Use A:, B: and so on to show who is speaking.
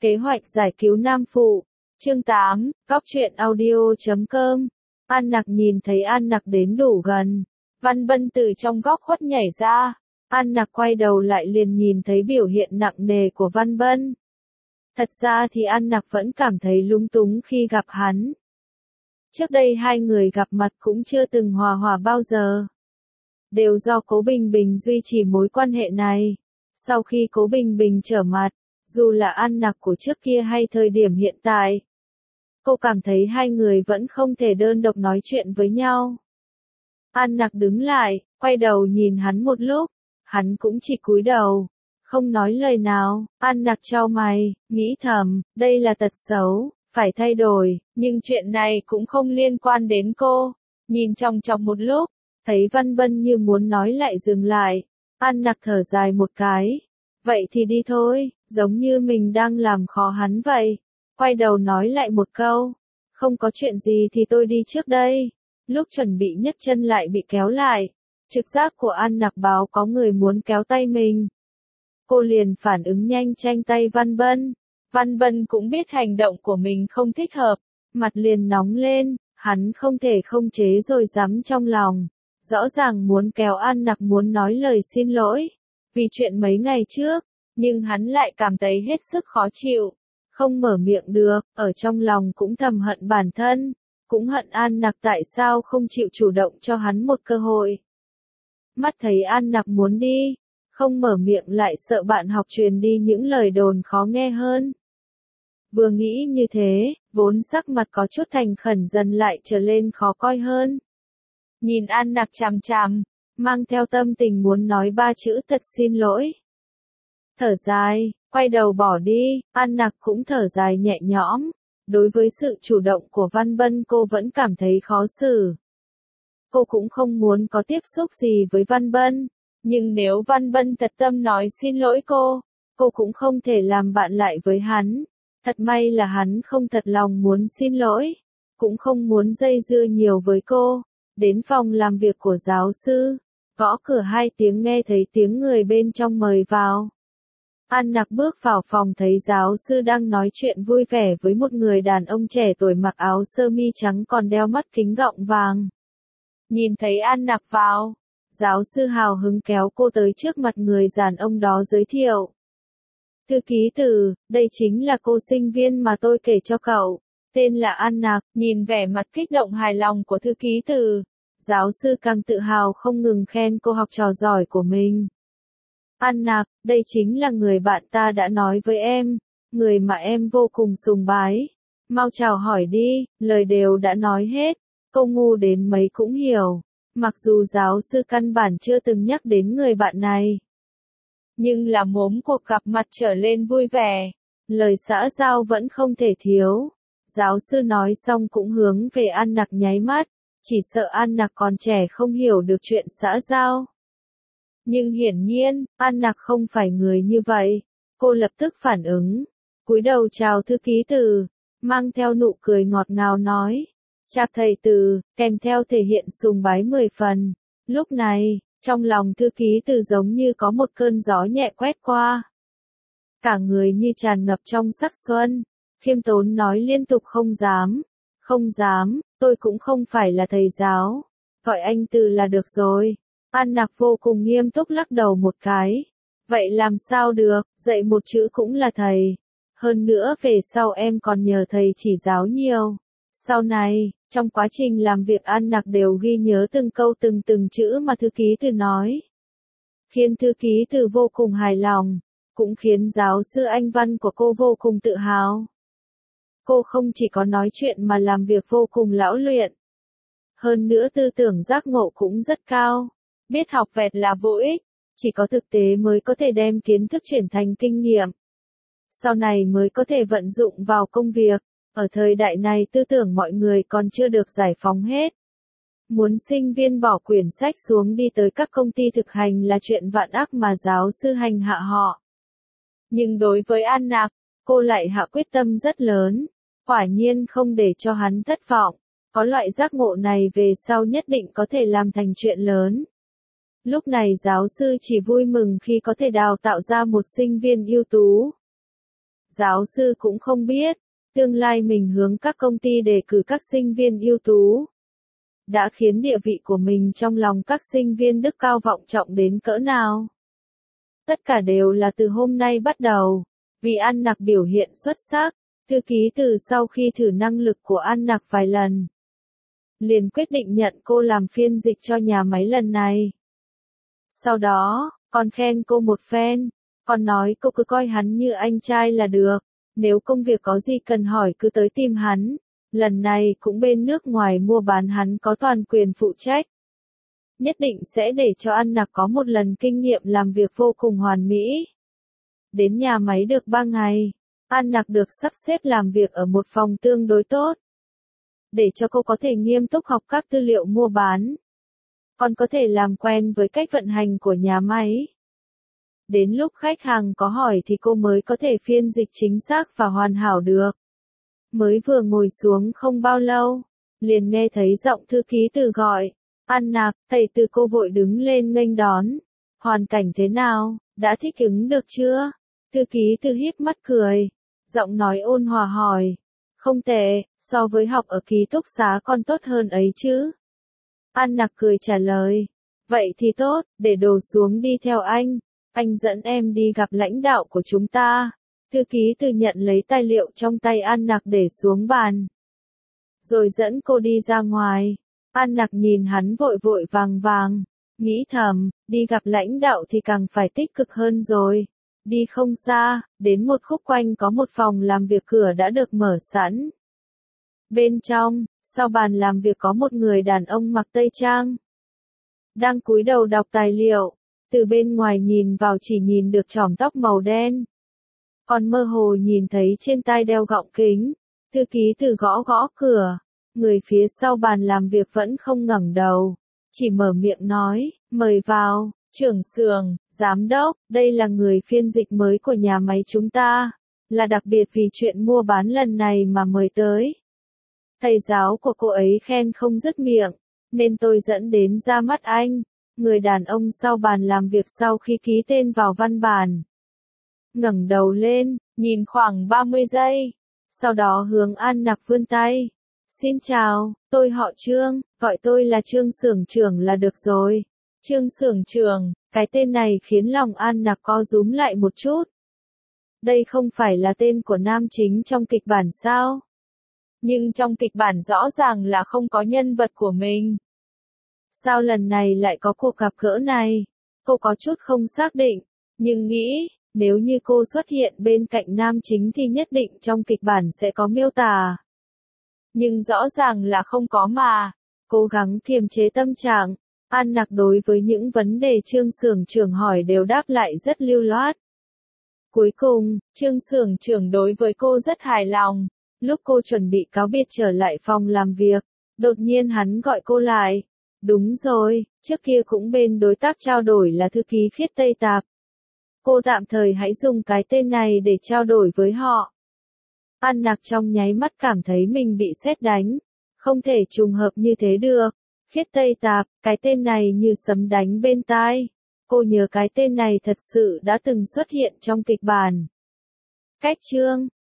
A: Kế hoạch giải cứu Nam Phụ. Chương 8, Góc truyện audio.com. An Nặc nhìn thấy An Nặc đến đủ gần. Văn Bân từ trong góc khuất nhảy ra. An Nặc quay đầu lại liền nhìn thấy biểu hiện nặng nề của Văn Bân. Thật ra thì An Nặc vẫn cảm thấy lúng túng khi gặp hắn. Trước đây hai người gặp mặt cũng chưa từng hòa hòa bao giờ. Đều do Cố Bình Bình duy trì mối quan hệ này. Sau khi Cố Bình Bình trở mặt, dù là An Nặc của trước kia hay thời điểm hiện tại, cô cảm thấy hai người vẫn không thể đơn độc nói chuyện với nhau. An Nặc đứng lại, quay đầu nhìn hắn một lúc, hắn cũng chỉ cúi đầu, không nói lời nào. An Nặc chau mày, nghĩ thầm, đây là tật xấu, phải thay đổi, nhưng chuyện này cũng không liên quan đến cô. Nhìn chòng chọc một lúc, thấy Văn Bân như muốn nói lại dừng lại, An Nặc thở dài một cái. Vậy thì đi thôi, giống như mình đang làm khó hắn vậy. Quay đầu nói lại một câu, không có chuyện gì thì tôi đi trước đây. Lúc chuẩn bị nhấc chân lại bị kéo lại, trực giác của An Nặc báo có người muốn kéo tay mình. Cô liền phản ứng nhanh tranh tay Văn Bân. Văn Bân cũng biết hành động của mình không thích hợp, mặt liền nóng lên, hắn không thể không chế rồi dám trong lòng. Rõ ràng muốn kéo An Nặc muốn nói lời xin lỗi, vì chuyện mấy ngày trước, nhưng hắn lại cảm thấy hết sức khó chịu, không mở miệng được, ở trong lòng cũng thầm hận bản thân, cũng hận An Nặc tại sao không chịu chủ động cho hắn một cơ hội. Mắt thấy An Nặc muốn đi, không mở miệng lại sợ bạn học truyền đi những lời đồn khó nghe hơn. Vừa nghĩ như thế, vốn sắc mặt có chút thành khẩn dần lại trở lên khó coi hơn. Nhìn An Nặc chằm chằm, mang theo tâm tình muốn nói ba chữ thật xin lỗi. Thở dài, quay đầu bỏ đi, An Nặc cũng thở dài nhẹ nhõm. Đối với sự chủ động của Văn Bân cô vẫn cảm thấy khó xử. Cô cũng không muốn có tiếp xúc gì với Văn Bân, nhưng nếu Văn Bân thật tâm nói xin lỗi cô cũng không thể làm bạn lại với hắn. Thật may là hắn không thật lòng muốn xin lỗi, cũng không muốn dây dưa nhiều với cô. Đến phòng làm việc của giáo sư, gõ cửa 2 tiếng nghe thấy tiếng người bên trong mời vào. An Nặc bước vào phòng thấy giáo sư đang nói chuyện vui vẻ với một người đàn ông trẻ tuổi mặc áo sơ mi trắng còn đeo mắt kính gọng vàng. Nhìn thấy An Nặc vào, giáo sư hào hứng kéo cô tới trước mặt người đàn ông đó giới thiệu. Thư ký Từ, đây chính là cô sinh viên mà tôi kể cho cậu, tên là An Nặc. Nhìn vẻ mặt kích động hài lòng của thư ký Từ, giáo sư càng tự hào không ngừng khen cô học trò giỏi của mình. An Nặc, đây chính là người bạn ta đã nói với em, người mà em vô cùng sùng bái. Mau chào hỏi đi, lời đều đã nói hết, cô ngu đến mấy cũng hiểu. Mặc dù giáo sư căn bản chưa từng nhắc đến người bạn này, nhưng là mốm cuộc gặp mặt trở lên vui vẻ, lời xã giao vẫn không thể thiếu. Giáo sư nói xong cũng hướng về An Nặc nháy mắt, chỉ sợ An Nặc còn trẻ không hiểu được chuyện xã giao. Nhưng hiển nhiên, An Nặc không phải người như vậy. Cô lập tức phản ứng, cúi đầu chào thư ký Từ, mang theo nụ cười ngọt ngào nói, chào thầy Từ, kèm theo thể hiện sùng bái 10 phần. Lúc này, trong lòng thư ký Từ giống như có một cơn gió nhẹ quét qua. Cả người như tràn ngập trong sắc xuân, khiêm tốn nói liên tục không dám, tôi cũng không phải là thầy giáo, gọi anh Từ là được rồi. An Nặc vô cùng nghiêm túc lắc đầu một cái. Vậy làm sao được, dạy một chữ cũng là thầy. Hơn nữa về sau em còn nhờ thầy chỉ giáo nhiều. Sau này, trong quá trình làm việc An Nặc đều ghi nhớ từng câu từng chữ mà thư ký Từ nói. Khiến thư ký Từ vô cùng hài lòng, cũng khiến giáo sư Anh văn của cô vô cùng tự hào. Cô không chỉ có nói chuyện mà làm việc vô cùng lão luyện. Hơn nữa tư tưởng giác ngộ cũng rất cao. Biết học vẹt là vô ích, chỉ có thực tế mới có thể đem kiến thức chuyển thành kinh nghiệm. Sau này mới có thể vận dụng vào công việc. Ở thời đại này tư tưởng mọi người còn chưa được giải phóng hết. Muốn sinh viên bỏ quyển sách xuống đi tới các công ty thực hành là chuyện vạn ác mà giáo sư hành hạ họ. Nhưng đối với An Nặc, cô lại hạ quyết tâm rất lớn, quả nhiên không để cho hắn thất vọng. Có loại giác ngộ này về sau nhất định có thể làm thành chuyện lớn. Lúc này giáo sư chỉ vui mừng khi có thể đào tạo ra một sinh viên ưu tú. giáo sư cũng không biết, tương lai mình hướng các công ty đề cử các sinh viên ưu tú. Đã khiến địa vị của mình trong lòng các sinh viên Đức cao vọng trọng đến cỡ nào. Tất cả đều là từ hôm nay bắt đầu, vì An Nặc biểu hiện xuất sắc, thư ký từ sau khi thử năng lực của An Nặc vài lần, liền quyết định nhận cô làm phiên dịch cho nhà máy lần này. Sau đó, còn khen cô một phen, còn nói cô cứ coi hắn như anh trai là được, nếu công việc có gì cần hỏi cứ tới tìm hắn, lần này cũng bên nước ngoài mua bán hắn có toàn quyền phụ trách. Nhất định sẽ để cho An Nặc có một lần kinh nghiệm làm việc vô cùng hoàn mỹ. Đến nhà máy được 3 ngày, An Nặc được sắp xếp làm việc ở một phòng tương đối tốt, để cho cô có thể nghiêm túc học các tư liệu mua bán, còn có thể làm quen với cách vận hành của nhà máy. Đến lúc khách hàng có hỏi thì cô mới có thể phiên dịch chính xác và hoàn hảo được. Mới vừa ngồi xuống không bao lâu, liền nghe thấy giọng thư ký từ gọi, An Nặc, thầy từ. Cô vội đứng lên nghênh đón. Hoàn cảnh thế nào, đã thích ứng được chưa? Thư ký từ híp mắt cười, giọng nói ôn hòa hỏi, không tệ, so với học ở ký túc xá còn tốt hơn ấy chứ. An Nặc cười trả lời, vậy thì tốt, để đồ xuống đi theo anh dẫn em đi gặp lãnh đạo của chúng ta. Thư ký từ nhận lấy tài liệu trong tay An Nặc để xuống bàn, rồi dẫn cô đi ra ngoài. An Nặc nhìn hắn vội vội vàng vàng, nghĩ thầm, đi gặp lãnh đạo thì càng phải tích cực hơn rồi. Đi không xa, đến một khúc quanh có một phòng làm việc, cửa đã được mở sẵn. Bên trong, sau bàn làm việc có một người đàn ông mặc tây trang, đang cúi đầu đọc tài liệu, từ bên ngoài nhìn vào chỉ nhìn được chòm tóc màu đen, còn mơ hồ nhìn thấy trên tai đeo gọng kính. Thư ký từ gõ gõ cửa, người phía sau bàn làm việc vẫn không ngẩng đầu, chỉ mở miệng nói, mời vào, trưởng xưởng, giám đốc, đây là người phiên dịch mới của nhà máy chúng ta, là đặc biệt vì chuyện mua bán lần này mà mời tới. Thầy giáo của cô ấy khen không dứt miệng, nên tôi dẫn đến ra mắt anh. Người đàn ông sau bàn làm việc sau khi ký tên vào văn bản, ngẩng đầu lên, nhìn khoảng 30 giây, sau đó hướng An Nặc vươn tay. Xin chào, tôi họ Trương, gọi tôi là Trương xưởng trưởng là được rồi. Trương xưởng trưởng, cái tên này khiến lòng An Nặc co rúm lại một chút. Đây không phải là tên của nam chính trong kịch bản sao? Nhưng trong kịch bản rõ ràng là không có nhân vật của mình. Sao lần này lại có cuộc gặp gỡ này? Cô có chút không xác định, nhưng nghĩ, nếu như cô xuất hiện bên cạnh nam chính thì nhất định trong kịch bản sẽ có miêu tả. Nhưng rõ ràng là không có mà. Cố gắng kiềm chế tâm trạng, An Nặc đối với những vấn đề Trương xưởng trưởng hỏi đều đáp lại rất lưu loát. Cuối cùng, Trương xưởng trưởng đối với cô rất hài lòng. Lúc cô chuẩn bị cáo biệt trở lại phòng làm việc, đột nhiên hắn gọi cô lại. Đúng rồi, trước kia cũng bên đối tác trao đổi là thư ký Khiết Tây Tạp. Cô tạm thời hãy dùng cái tên này để trao đổi với họ. An Nặc trong nháy mắt cảm thấy mình bị sét đánh. Không thể trùng hợp như thế được. Khiết Tây Tạp, cái tên này như sấm đánh bên tai. Cô nhớ cái tên này thật sự đã từng xuất hiện trong kịch bản. Cách chương